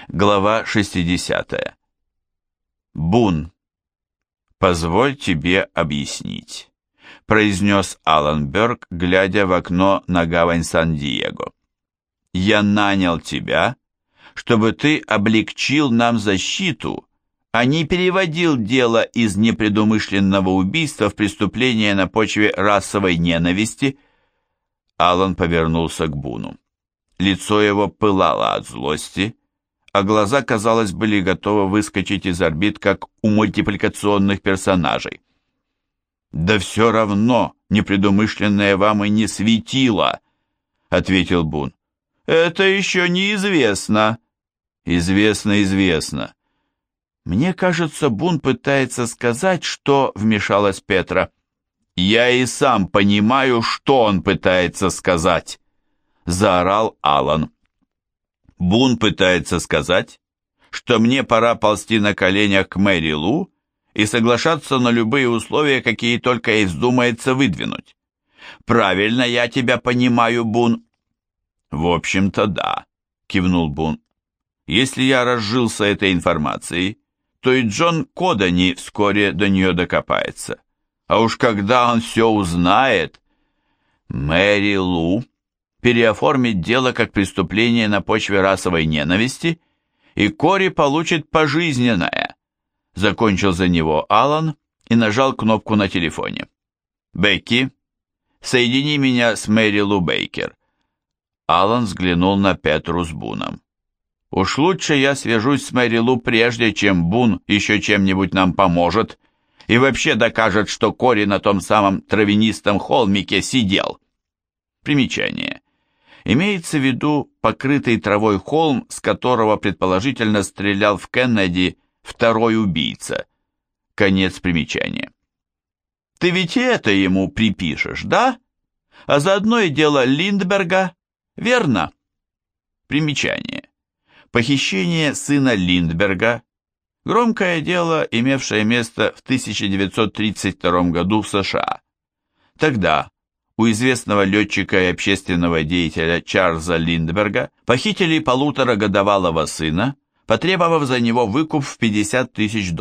Глава 60. «Бун, позволь тебе объяснить», — произнес Алан Бёрк, глядя в окно на гавань Сан-Диего. «Я нанял тебя, чтобы ты облегчил нам защиту, а не переводил дело из непредумышленного убийства в преступление на почве расовой ненависти». Алан повернулся к Буну. Лицо его пылало от злости, а глаза, казалось, были готовы выскочить из орбит, как у мультипликационных персонажей. «Да все равно непредумышленное вам и не светило», — ответил Бун. «Это еще неизвестно». «Известно. Мне кажется, Бун пытается сказать, что...» — вмешалась Петра. «Я и сам понимаю, что он пытается сказать», — заорал Алан. «Бун пытается сказать, что мне пора ползти на коленях к Мэри Лу и соглашаться на любые условия, какие только ей вздумается выдвинуть. Правильно я тебя понимаю, Бун?» «В общем-то, да», — кивнул Бун. «Если я разжился этой информацией, то и Джон Кодани вскоре до нее докопается. А уж когда он все узнает...» «Мэри Лу переоформит дело как преступление на почве расовой ненависти, и Кори получит пожизненное», — закончил за него Алан и нажал кнопку на телефоне. «Бекки, соедини меня с Мэри Лу Бейкер». Алан взглянул на Петру с Буном. «Уж лучше я свяжусь с Мэри Лу прежде, чем Бун еще чем-нибудь нам поможет и вообще докажет, что Кори на том самом травянистом холмике сидел». Примечание. Имеется в виду покрытый травой холм, с которого предположительно стрелял в Кеннеди второй убийца. Конец примечания. «Ты ведь это ему припишешь, да? А заодно и дело Линдберга, верно?» Примечание. Похищение сына Линдберга – громкое дело, имевшее место в 1932 году в США. Тогда у известного летчика и общественного деятеля Чарльза Линдберга похитили полуторагодовалого сына, потребовав за него выкуп в $50 000.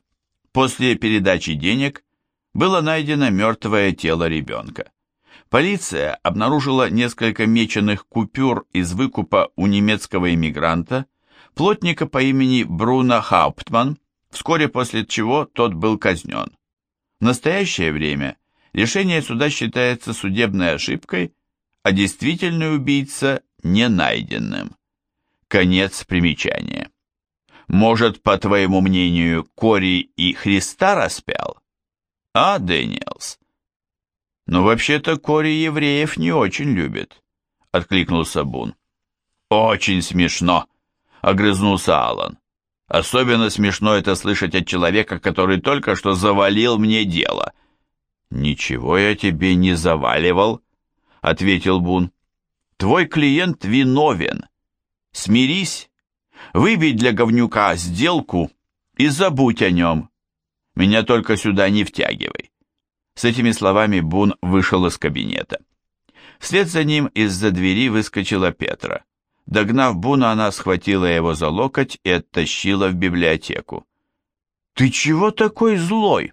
После передачи денег было найдено мертвое тело ребенка. Полиция обнаружила несколько меченых купюр из выкупа у немецкого иммигранта, плотника по имени Бруно Хауптман, вскоре после чего тот был казнен. В настоящее время решение суда считается судебной ошибкой, а действительный убийца не найденным. Конец примечания. Может, по твоему мнению, Кори и Христа распял? А, Дэниелс? «Но вообще-то Кори евреев не очень любит», — откликнулся Бун. «Очень смешно», — огрызнулся Алан. «Особенно смешно это слышать от человека, который только что завалил мне дело». «Ничего я тебе не заваливал», — ответил Бун. «Твой клиент виновен. Смирись, выбей для говнюка сделку и забудь о нем. Меня только сюда не втягивай». С этими словами Бун вышел из кабинета. Вслед за ним из-за двери выскочила Петра. Догнав Буна, она схватила его за локоть и оттащила в библиотеку. «Ты чего такой злой?»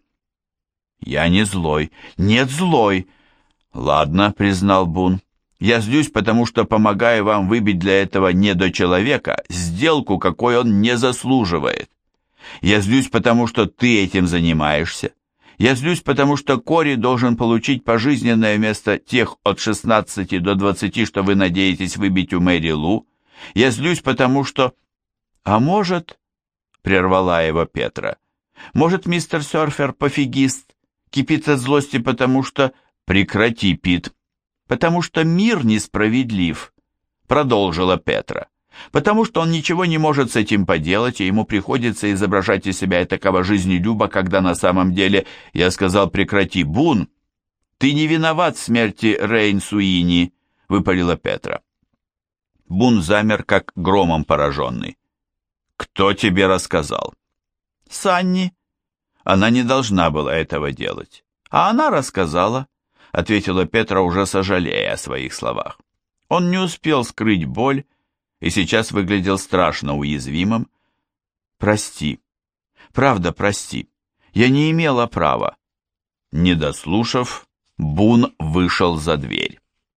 «Я не злой. Нет, злой». «Ладно», — признал Бун. «Я злюсь, потому что помогаю вам выбить для этого недочеловека сделку, какой он не заслуживает. Я злюсь, потому что ты этим занимаешься. Я злюсь, потому что Кори должен получить пожизненное вместо тех от 16 до 20, что вы надеетесь выбить у Мэри Лу. Я злюсь, потому что...» «А может...» — прервала его Петра. «Может, мистер Сёрфер пофигист, кипит от злости, потому что...» «Прекрати, Пит. Потому что мир несправедлив», — продолжила Петра. «Потому что он ничего не может с этим поделать, и ему приходится изображать из себя такого жизнелюба, когда на самом деле...» Я сказал: «Прекрати, Бун! Ты не виноват в смерти Рейн Суини», — выпалила Петра. Бун замер, как громом пораженный. «Кто тебе рассказал?» «Санни. Она не должна была этого делать. А она рассказала», — ответила Петра, уже сожалея о своих словах. Он не успел скрыть боль, и сейчас выглядел страшно уязвимым. «Прости. Правда, прости. Я не имела права». Не дослушав, Бун вышел за дверь.